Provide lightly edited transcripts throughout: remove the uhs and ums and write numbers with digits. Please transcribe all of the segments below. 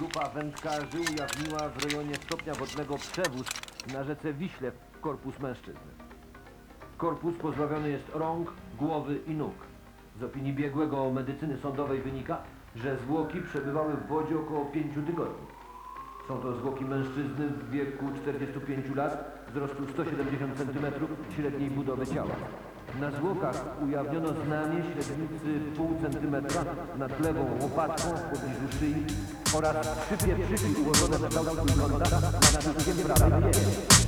grupa wędkarzy ujawniła w rejonie stopnia wodnego przewóz na rzece Wiśle korpus mężczyzny. Korpus pozbawiony jest rąk, głowy i nóg. Z opinii biegłego medycyny sądowej wynika, że zwłoki przebywały w wodzie około 5 tygodni. Są to zwłoki mężczyzny w wieku 45 lat, wzrostu 170 cm, średniej budowy ciała. Na zwłokach ujawniono znamie średnicy pół centymetra nad lewą łopatką w pobliżu szyi oraz 3 pieprzyki ułożone na kształt trójkąta nad czubkiem prawej języka.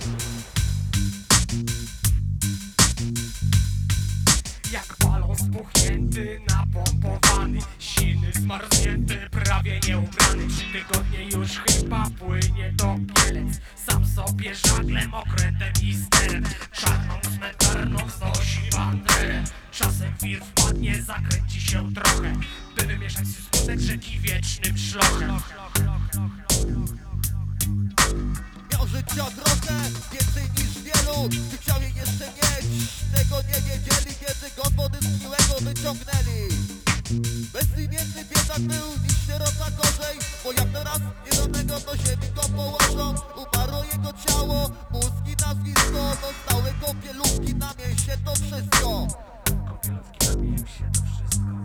Jak balon spuchnięty, napompowany, silny, zmarznięty, prawie nieubrany. 3 tygodnie już chyba płynie to Mielec. Sam sobie żaglem, okrętem i sterem, czarną cmentarną wznosi banderę. Czasem wir wpadnie, zakręci się trochę, by wymieszać smutek rzeki wiecznym szlochem. Miał życia trochę, więcej niż wielu, ty chciał jej jeszcze mieć. Tego nie wiedzieli, kiedy go z wody z miłego wyciągnęli. Bezimienny biedak był, niż sierota gorzej, bo jak teraz niedanego do ziemi go położą. Umarło jego ciało, mózg i nazwisko, zostały kąpielówki na mieście, to wszystko. Kąpielówki na mieście, to wszystko.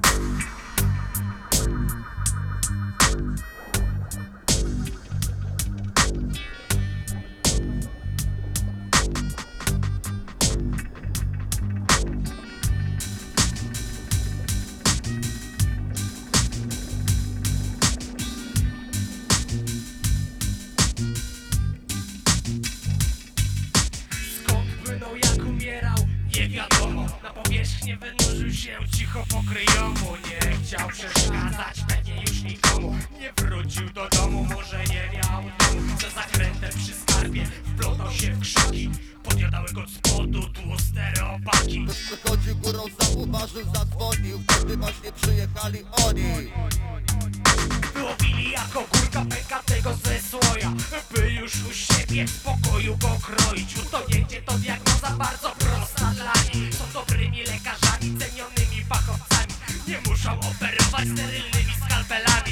Jak umierał, nie wiadomo. Na powierzchnię wynurzył się cicho pokryjomu. Nie chciał przeszkadzać pewnie już nikomu. Nie wrócił do domu, może nie miał domu. Za zakrętem przy skarbie wplątał się w krzaki. Podjadały go od spodu tłuste robaki. Przechodził górą, zauważył, zadzwonił, wtedy właśnie przyjechali oni. Łowili jako górka pękatego ze słoja, by już u siebie w spokoju go kroić. Utonięcie to diagnoza bardzo prosta dla nich. Są dobrymi lekarzami, cenionymi fachowcami. Nie muszą operować sterylnymi skalpelami.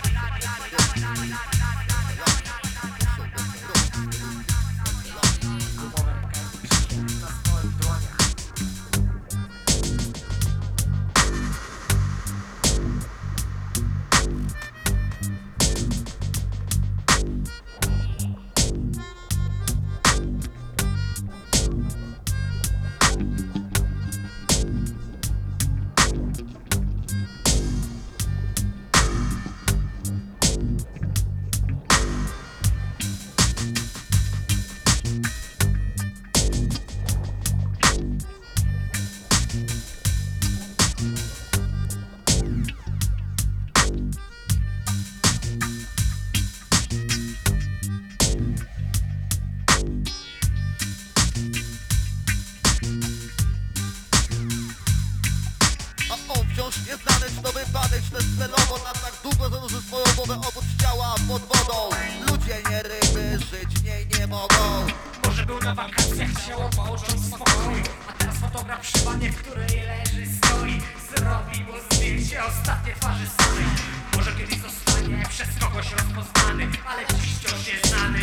Nieznany, nowy badek, śled celowo na tak długo zanurzy swoją głowę obok ciała pod wodą. Ludzie nie ryby, żyć w niej nie mogą. Może był na wakacjach, chciał odpocząć w spokoju, a teraz fotograf przy wanie, w której leży, stoi. Zrobi mu zdjęcie ostatnie twarzy samej. Może kiedyś zostanie przez kogoś rozpoznany, ale dziś wciąż nieznany.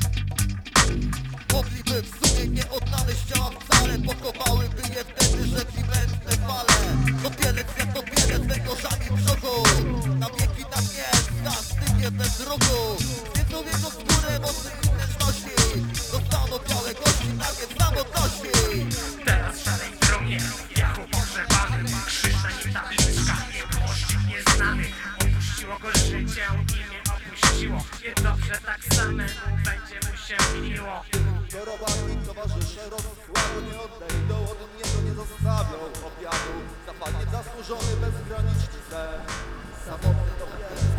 Mogliby w sumie nie odnaleźć ciała wcale, pokopałyby je wtedy rzeki mętne fale. Topielec jak topielec, węgorzami w brzuchu, na wieki tam jest, zastygnie bez ruchu. Zjedzą jego skórę mocy i wnętrzności, zostaną białe kości nagie w samotności. Teraz w szarej trumnie, jachu pogrzebany, krzyż na nim tabliczka, nieboszczyk nieznany. Opuściło go życie i nie opuściło. Nie dobrze, tak samemu będzie mu się miło. Choroba mi towarzysze, rozsławy nie odejdą, od niego nie zostawią obiadu. Zapadnie zasłużony, bezgraniczny sen, samotny to jest.